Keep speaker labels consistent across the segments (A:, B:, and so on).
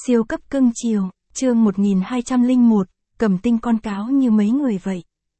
A: Siêu cấp cưng chiều, chương 1201, cầm tinh con cáo như mấy người vậy.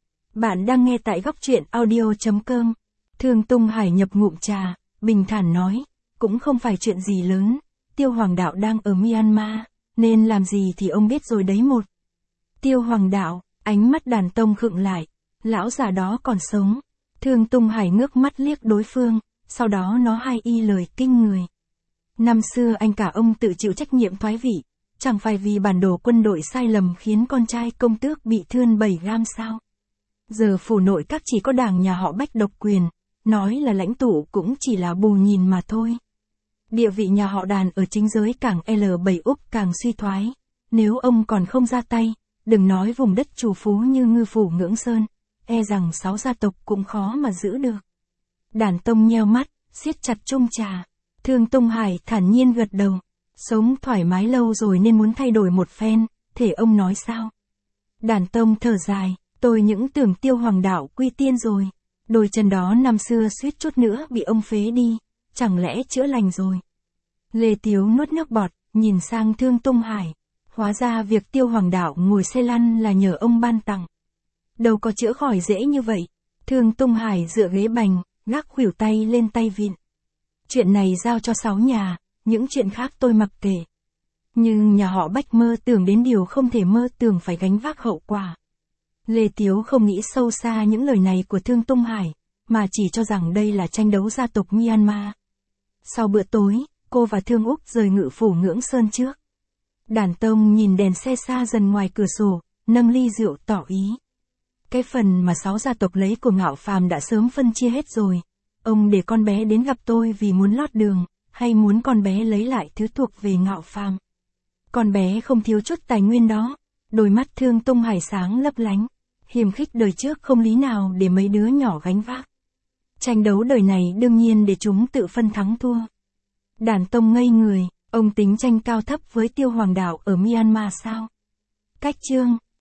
A: Bạn đang nghe tại góc truyện audio.com. Thương Tung Hải nhập ngụm trà, bình thản nói, cũng không phải chuyện gì lớn, Tiêu Hoàng Đạo đang ở Myanmar, nên làm gì thì ông biết rồi đấy một. Tiêu Hoàng Đạo, ánh mắt Đàn Tông khựng lại, lão già đó còn sống. Thương Tung Hải ngước mắt liếc đối phương, sau đó nó hai y lời kinh người. Năm xưa anh cả ông tự chịu trách nhiệm thoái vị, chẳng phải vì bản đồ quân đội sai lầm khiến con trai công tước bị thươn 7 gam sao? Giờ phủ nội các chỉ có đảng nhà họ Bách độc quyền, nói là lãnh tụ cũng chỉ là bù nhìn mà thôi. Địa vị nhà họ Đàn ở chính giới càng L7 Úc càng suy thoái, nếu ông còn không ra tay, đừng nói vùng đất trù phú như Ngư Phủ Ngưỡng Sơn, e rằng 6 gia tộc cũng khó mà giữ được. Đàn Tông nheo mắt, siết chặt chung trà. Thương Tung Hải thản nhiên gật đầu. Sống thoải mái lâu rồi nên muốn thay đổi một phen, thể ông nói sao? Đàn Tông thở dài, tôi những tưởng Tiêu Hoàng Đạo quy tiên rồi. Đôi chân đó năm xưa suýt chút nữa bị ông phế đi, chẳng lẽ chữa lành rồi? Lê Tiếu nuốt nước bọt, nhìn sang Thương Tung Hải. Hóa ra việc Tiêu Hoàng Đạo ngồi xe lăn là nhờ ông ban tặng. Đâu có chữa khỏi dễ như vậy. Thương Tung Hải dựa ghế bành, gác khuỷu tay lên tay vịn. Chuyện này giao cho 6 nhà, những chuyện khác tôi mặc kệ. Nhưng nhà họ Bách mơ tưởng đến điều không thể mơ tưởng phải gánh vác hậu quả. Lê Tiếu không nghĩ sâu xa những lời này của Thương Tung Hải, mà chỉ cho rằng đây là tranh đấu gia tộc Myanmar. Sau bữa tối, cô và Thương Úc rời Ngự Phủ Ngưỡng Sơn trước. Đàn Tông nhìn đèn xe xa dần ngoài cửa sổ, nâng ly rượu tỏ ý. Cái phần mà 6 gia tộc lấy của Ngạo Phàm đã sớm phân chia hết rồi. Ông để con bé đến gặp tôi vì muốn lót đường, hay muốn con bé lấy lại thứ thuộc về Ngạo Phàm? Con bé không thiếu chút tài nguyên đó. Đôi mắt Thương Tung Hải sáng lấp lánh. Hiềm khích đời trước không lý nào để mấy đứa nhỏ gánh vác. Tranh đấu đời này đương nhiên để chúng tự phân thắng thua. Đàn Tông ngây người, ông tính tranh cao thấp với Tiêu Hoàng Đạo ở Myanmar sao? Cách chương